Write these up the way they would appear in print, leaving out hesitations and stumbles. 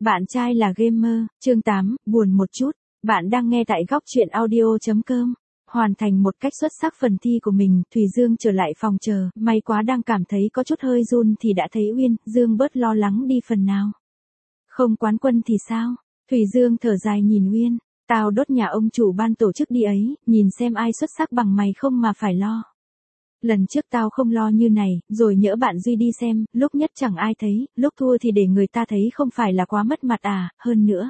Bạn trai là gamer, chương 8, buồn một chút. Bạn đang nghe tại góc truyện audio.com. Hoàn thành một cách xuất sắc phần thi của mình, Thùy Dương trở lại phòng chờ, may quá đang cảm thấy có chút hơi run thì đã thấy Uyên, Dương bớt lo lắng đi phần nào. Không quán quân thì sao? Thùy Dương thở dài nhìn Uyên, tao đốt nhà ông chủ ban tổ chức đi ấy, nhìn xem ai xuất sắc bằng mày không mà phải lo. Lần trước tao không lo như này, rồi nhỡ bạn Duy đi xem, lúc nhất chẳng ai thấy, lúc thua thì để người ta thấy không phải là quá mất mặt à, hơn nữa.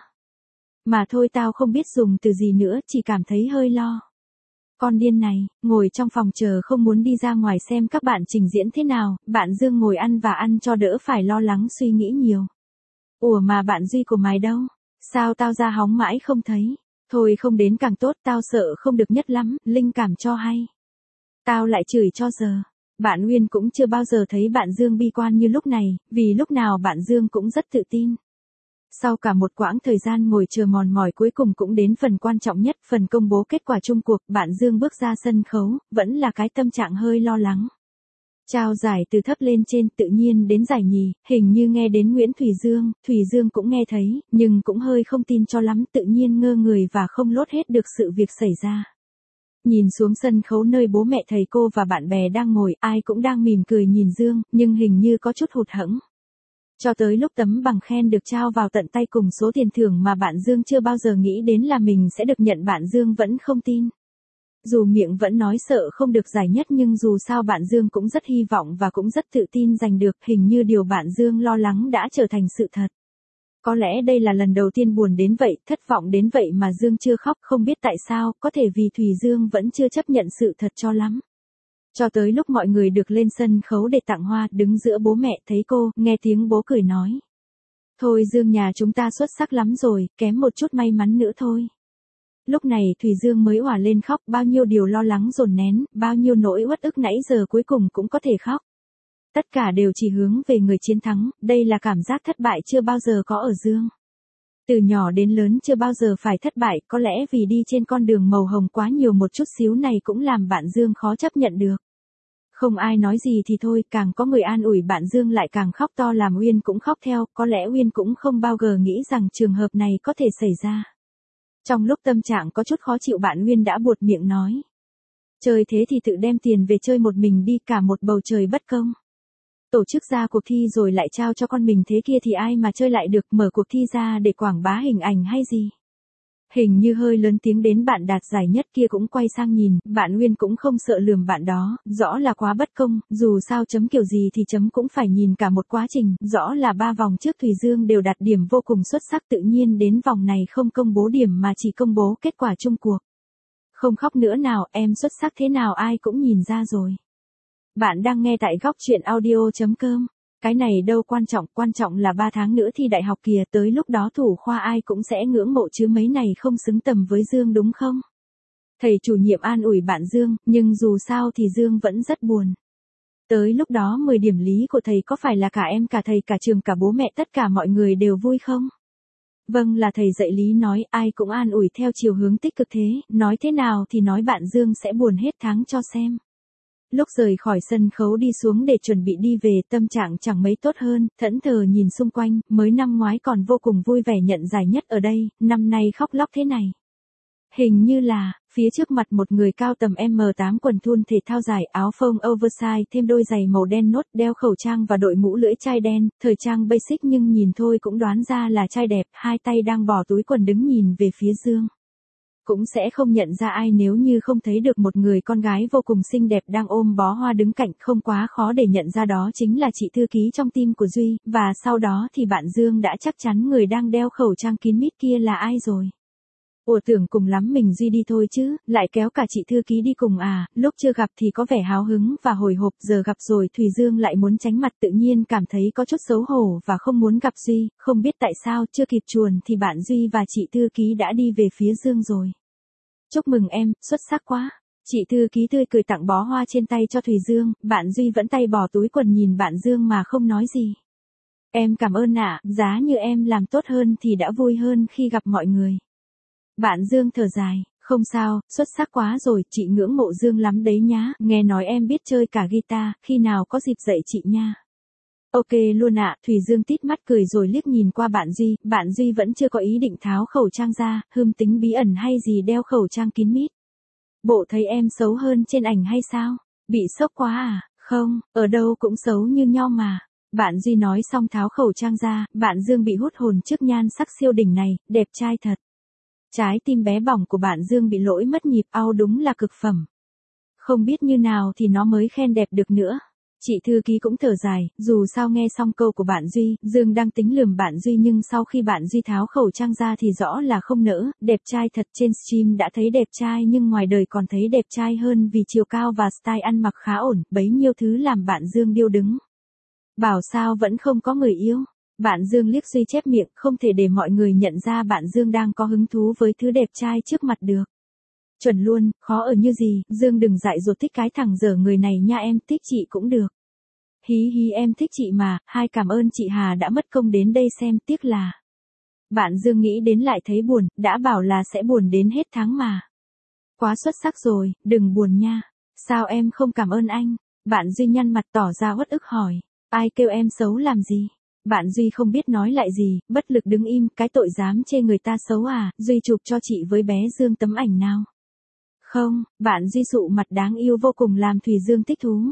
Mà thôi tao không biết dùng từ gì nữa, chỉ cảm thấy hơi lo. Con điên này, ngồi trong phòng chờ không muốn đi ra ngoài xem các bạn trình diễn thế nào, bạn Dương ngồi ăn và ăn cho đỡ phải lo lắng suy nghĩ nhiều. Ủa mà bạn Duy của mày đâu? Sao tao ra hóng mãi không thấy? Thôi không đến càng tốt, tao sợ không được nhất lắm, linh cảm cho hay. Tao lại chửi cho giờ. Bạn Uyên cũng chưa bao giờ thấy bạn Dương bi quan như lúc này, vì lúc nào bạn Dương cũng rất tự tin. Sau cả một quãng thời gian ngồi chờ mòn mỏi cuối cùng cũng đến phần quan trọng nhất, phần công bố kết quả chung cuộc, bạn Dương bước ra sân khấu, vẫn là cái tâm trạng hơi lo lắng. Trao giải từ thấp lên trên tự nhiên đến giải nhì, hình như nghe đến Nguyễn Thùy Dương cũng nghe thấy, nhưng cũng hơi không tin cho lắm, tự nhiên ngơ người và không lốt hết được sự việc xảy ra. Nhìn xuống sân khấu nơi bố mẹ thầy cô và bạn bè đang ngồi, ai cũng đang mỉm cười nhìn Dương, nhưng hình như có chút hụt hẫng. Cho tới lúc tấm bằng khen được trao vào tận tay cùng số tiền thưởng mà bạn Dương chưa bao giờ nghĩ đến là mình sẽ được nhận, bạn Dương vẫn không tin. Dù miệng vẫn nói sợ không được giải nhất nhưng dù sao bạn Dương cũng rất hy vọng và cũng rất tự tin giành được, hình như điều bạn Dương lo lắng đã trở thành sự thật. Có lẽ đây là lần đầu tiên buồn đến vậy, thất vọng đến vậy mà Dương chưa khóc, không biết tại sao, có thể vì Thùy Dương vẫn chưa chấp nhận sự thật cho lắm. Cho tới lúc mọi người được lên sân khấu để tặng hoa, đứng giữa bố mẹ thấy cô, nghe tiếng bố cười nói. Thôi Dương nhà chúng ta xuất sắc lắm rồi, kém một chút may mắn nữa thôi. Lúc này Thùy Dương mới òa lên khóc, bao nhiêu điều lo lắng dồn nén, bao nhiêu nỗi uất ức nãy giờ cuối cùng cũng có thể khóc. Tất cả đều chỉ hướng về người chiến thắng, đây là cảm giác thất bại chưa bao giờ có ở Dương. Từ nhỏ đến lớn chưa bao giờ phải thất bại, có lẽ vì đi trên con đường màu hồng quá nhiều một chút xíu này cũng làm bạn Dương khó chấp nhận được. Không ai nói gì thì thôi, càng có người an ủi bạn Dương lại càng khóc to làm Uyên cũng khóc theo, có lẽ Uyên cũng không bao giờ nghĩ rằng trường hợp này có thể xảy ra. Trong lúc tâm trạng có chút khó chịu bạn Uyên đã buột miệng nói. Chơi thế thì tự đem tiền về chơi một mình đi, cả một bầu trời bất công. Tổ chức ra cuộc thi rồi lại trao cho con mình thế kia thì ai mà chơi lại được, mở cuộc thi ra để quảng bá hình ảnh hay gì. Hình như hơi lớn tiếng đến bạn đạt giải nhất kia cũng quay sang nhìn, bạn Uyên cũng không sợ lườm bạn đó, rõ là quá bất công, dù sao chấm kiểu gì thì chấm cũng phải nhìn cả một quá trình, rõ là 3 vòng trước Thùy Dương đều đạt điểm vô cùng xuất sắc, tự nhiên đến vòng này không công bố điểm mà chỉ công bố kết quả chung cuộc. Không khóc nữa nào, em xuất sắc thế nào ai cũng nhìn ra rồi. Bạn đang nghe tại góc truyện audio.com. Cái này đâu quan trọng là 3 tháng nữa thi đại học kìa, tới lúc đó thủ khoa ai cũng sẽ ngưỡng mộ chứ mấy này không xứng tầm với Dương đúng không? Thầy chủ nhiệm an ủi bạn Dương, nhưng dù sao thì Dương vẫn rất buồn. Tới lúc đó 10 điểm lý của thầy có phải là cả em cả thầy cả trường cả bố mẹ tất cả mọi người đều vui không? Vâng là thầy dạy lý nói, ai cũng an ủi theo chiều hướng tích cực thế, nói thế nào thì nói bạn Dương sẽ buồn hết tháng cho xem. Lúc rời khỏi sân khấu đi xuống để chuẩn bị đi về, tâm trạng chẳng mấy tốt hơn, thẫn thờ nhìn xung quanh, mới năm ngoái còn vô cùng vui vẻ nhận giải nhất ở đây, năm nay khóc lóc thế này. Hình như là, phía trước mặt một người cao tầm M8 quần thun thể thao dài, áo phông oversize thêm đôi giày màu đen nốt, đeo khẩu trang và đội mũ lưỡi chai đen, thời trang basic nhưng nhìn thôi cũng đoán ra là trai đẹp, hai tay đang bỏ túi quần đứng nhìn về phía Dương. Cũng sẽ không nhận ra ai nếu như không thấy được một người con gái vô cùng xinh đẹp đang ôm bó hoa đứng cạnh, không quá khó để nhận ra đó chính là chị thư ký trong team của Duy, và sau đó thì bạn Dương đã chắc chắn người đang đeo khẩu trang kín mít kia là ai rồi. Ủa tưởng cùng lắm mình Duy đi thôi chứ, lại kéo cả chị thư ký đi cùng à, lúc chưa gặp thì có vẻ háo hứng và hồi hộp, giờ gặp rồi Thùy Dương lại muốn tránh mặt, tự nhiên cảm thấy có chút xấu hổ và không muốn gặp Duy, không biết tại sao chưa kịp chuồn thì bạn Duy và chị thư ký đã đi về phía Dương rồi. Chúc mừng em, xuất sắc quá. Chị thư ký tươi cười tặng bó hoa trên tay cho Thùy Dương, bạn Duy vẫn tay bỏ túi quần nhìn bạn Dương mà không nói gì. Em cảm ơn ạ, giá như em làm tốt hơn thì đã vui hơn khi gặp mọi người. Bạn Dương thở dài, không sao, xuất sắc quá rồi, chị ngưỡng mộ Dương lắm đấy nhá, nghe nói em biết chơi cả guitar, khi nào có dịp dạy chị nha. Ok luôn ạ, Thủy Dương tít mắt cười rồi liếc nhìn qua bạn Duy vẫn chưa có ý định tháo khẩu trang ra, tính bí ẩn hay gì đeo khẩu trang kín mít. Bộ thấy em xấu hơn trên ảnh hay sao? Bị sốc quá à? Không, ở đâu cũng xấu như nhau mà. Bạn Duy nói xong tháo khẩu trang ra, bạn Dương bị hút hồn trước nhan sắc siêu đỉnh này, đẹp trai thật. Trái tim bé bỏng của bạn Dương bị lỗi mất nhịp, đúng là cực phẩm. Không biết như nào thì nó mới khen đẹp được nữa. Chị thư ký cũng thở dài, dù sao nghe xong câu của bạn Duy, Dương đang tính lườm bạn Duy nhưng sau khi bạn Duy tháo khẩu trang ra thì rõ là không nỡ, đẹp trai thật, trên stream đã thấy đẹp trai nhưng ngoài đời còn thấy đẹp trai hơn vì chiều cao và style ăn mặc khá ổn, bấy nhiêu thứ làm bạn Dương điêu đứng. Bảo sao vẫn không có người yêu. Bạn Dương liếc Duy chép miệng, không thể để mọi người nhận ra bạn Dương đang có hứng thú với thứ đẹp trai trước mặt được. Chuẩn luôn, khó ở như gì, Dương đừng dại dột thích cái thằng dở người này nha, em thích chị cũng được. Hí hí, em thích chị mà, cảm ơn chị Hà đã mất công đến đây xem, tiếc là. Bạn Dương nghĩ đến lại thấy buồn, đã bảo là sẽ buồn đến hết tháng mà. Quá xuất sắc rồi, đừng buồn nha. Sao em không cảm ơn anh? Bạn Duy nhăn mặt tỏ ra uất ức hỏi. Ai kêu em xấu làm gì? Bạn Duy không biết nói lại gì, bất lực đứng im, cái tội dám chê người ta xấu à, Duy chụp cho chị với bé Dương tấm ảnh nào. Không, bạn Duy sụ mặt đáng yêu vô cùng làm Thùy Dương thích thú.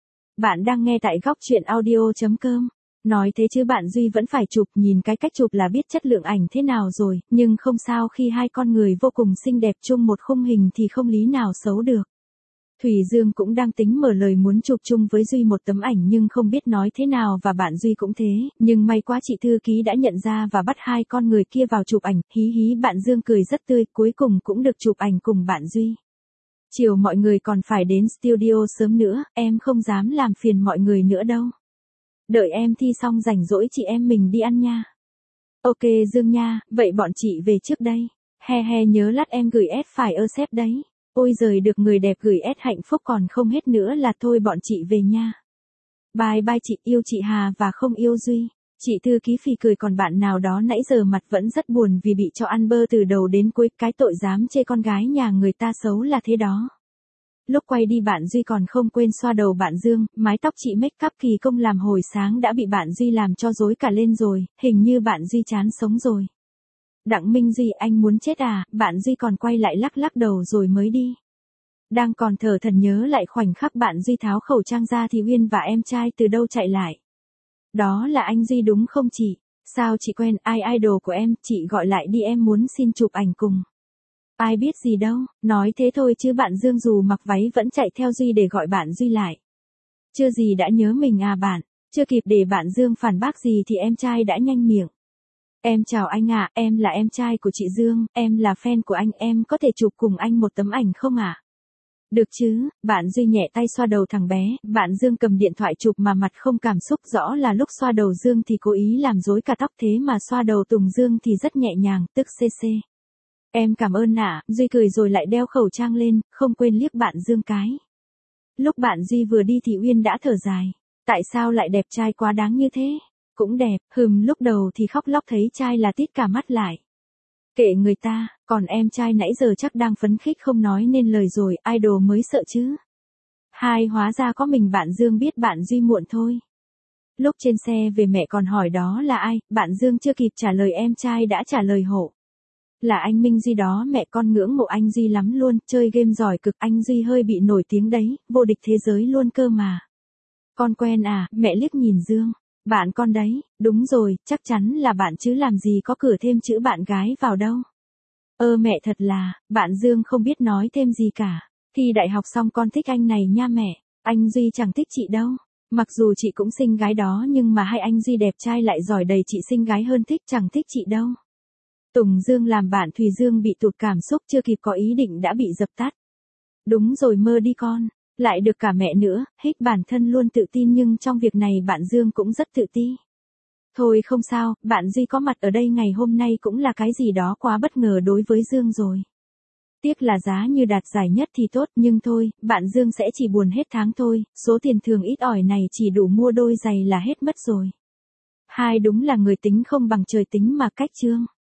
Bạn đang nghe tại góc truyện audio.com. Nói thế chứ bạn Duy vẫn phải chụp, nhìn cái cách chụp là biết chất lượng ảnh thế nào rồi, nhưng không sao, khi hai con người vô cùng xinh đẹp chung một khung hình thì không lý nào xấu được. Thủy Dương cũng đang tính mở lời muốn chụp chung với Duy một tấm ảnh nhưng không biết nói thế nào và bạn Duy cũng thế, nhưng may quá chị thư ký đã nhận ra và bắt hai con người kia vào chụp ảnh, hí hí, bạn Dương cười rất tươi, cuối cùng cũng được chụp ảnh cùng bạn Duy. Chiều mọi người còn phải đến studio sớm nữa, em không dám làm phiền mọi người nữa đâu. Đợi em thi xong rảnh rỗi chị em mình đi ăn nha. Ok Dương nha, vậy bọn chị về trước đây. He he, nhớ lát em gửi S phải xếp đấy. Ôi giời, được người đẹp gửi S hạnh phúc còn không hết nữa là thôi bọn chị về nha. Bye bye chị, yêu chị Hà và không yêu Duy. Chị thư ký phì cười, còn bạn nào đó nãy giờ mặt vẫn rất buồn vì bị cho ăn bơ từ đầu đến cuối, cái tội dám chê con gái nhà người ta xấu là thế đó. Lúc quay đi bạn Duy còn không quên xoa đầu bạn Dương, mái tóc chị make up kỳ công làm hồi sáng đã bị bạn Duy làm cho rối cả lên rồi, hình như bạn Duy chán sống rồi. Đặng Minh Duy, anh muốn chết à, bạn Duy còn quay lại lắc lắc đầu rồi mới đi. Đang còn thở thần nhớ lại khoảnh khắc bạn Duy tháo khẩu trang ra thì Uyên và em trai từ đâu chạy lại. Đó là anh Duy đúng không chị? Sao chị quen ai idol của em, chị gọi lại đi, em muốn xin chụp ảnh cùng. Ai biết gì đâu, nói thế thôi chứ bạn Dương dù mặc váy vẫn chạy theo Duy để gọi bạn Duy lại. Chưa gì đã nhớ mình à bạn, chưa kịp để bạn Dương phản bác gì thì em trai đã nhanh miệng. Em chào anh ạ, em là em trai của chị Dương, em là fan của anh, em có thể chụp cùng anh một tấm ảnh không ạ? Được chứ, bạn Duy nhẹ tay xoa đầu thằng bé, bạn Dương cầm điện thoại chụp mà mặt không cảm xúc, rõ là lúc xoa đầu Dương thì cố ý làm rối cả tóc, thế mà xoa đầu Tùng Dương thì rất nhẹ nhàng, tức cc. Em cảm ơn ạ, Duy cười rồi lại đeo khẩu trang lên, không quên liếc bạn Dương cái. Lúc bạn Duy vừa đi thì Uyên đã thở dài. Tại sao lại đẹp trai quá đáng như thế? Cũng đẹp, lúc đầu thì khóc lóc thấy trai là tít cả mắt lại. Kệ người ta, còn em trai nãy giờ chắc đang phấn khích không nói nên lời rồi, idol mới sợ chứ. Hai, hóa ra có mình bạn Dương biết bạn Duy muộn thôi. Lúc trên xe về mẹ còn hỏi đó là ai, bạn Dương chưa kịp trả lời em trai đã trả lời hộ. Là anh Minh Duy đó, mẹ con ngưỡng mộ anh Duy lắm luôn, chơi game giỏi cực, anh Duy hơi bị nổi tiếng đấy, vô địch thế giới luôn cơ mà. Con quen à, mẹ liếc nhìn Dương. Bạn con đấy, đúng rồi, chắc chắn là bạn chứ làm gì có cửa thêm chữ bạn gái vào đâu. Mẹ thật là, bạn Dương không biết nói thêm gì cả. Thi đại học xong con thích anh này nha mẹ, anh Duy chẳng thích chị đâu. Mặc dù chị cũng xinh gái đó nhưng mà hai anh Duy đẹp trai lại giỏi đầy, chị xinh gái hơn thích, chẳng thích chị đâu. Tùng Dương làm bạn Thùy Dương bị tụt cảm xúc, chưa kịp có ý định đã bị dập tắt. Đúng rồi, mơ đi con, lại được cả mẹ nữa, bản thân luôn tự tin nhưng trong việc này bạn Dương cũng rất tự ti. Thôi không sao, bạn Duy có mặt ở đây ngày hôm nay cũng là cái gì đó quá bất ngờ đối với Dương rồi. Tiếc là giá như đạt giải nhất thì tốt, nhưng thôi, bạn Dương sẽ chỉ buồn hết tháng thôi, số tiền thường ít ỏi này chỉ đủ mua đôi giày là hết mất rồi. Hai, đúng là người tính không bằng trời tính mà cách Trương.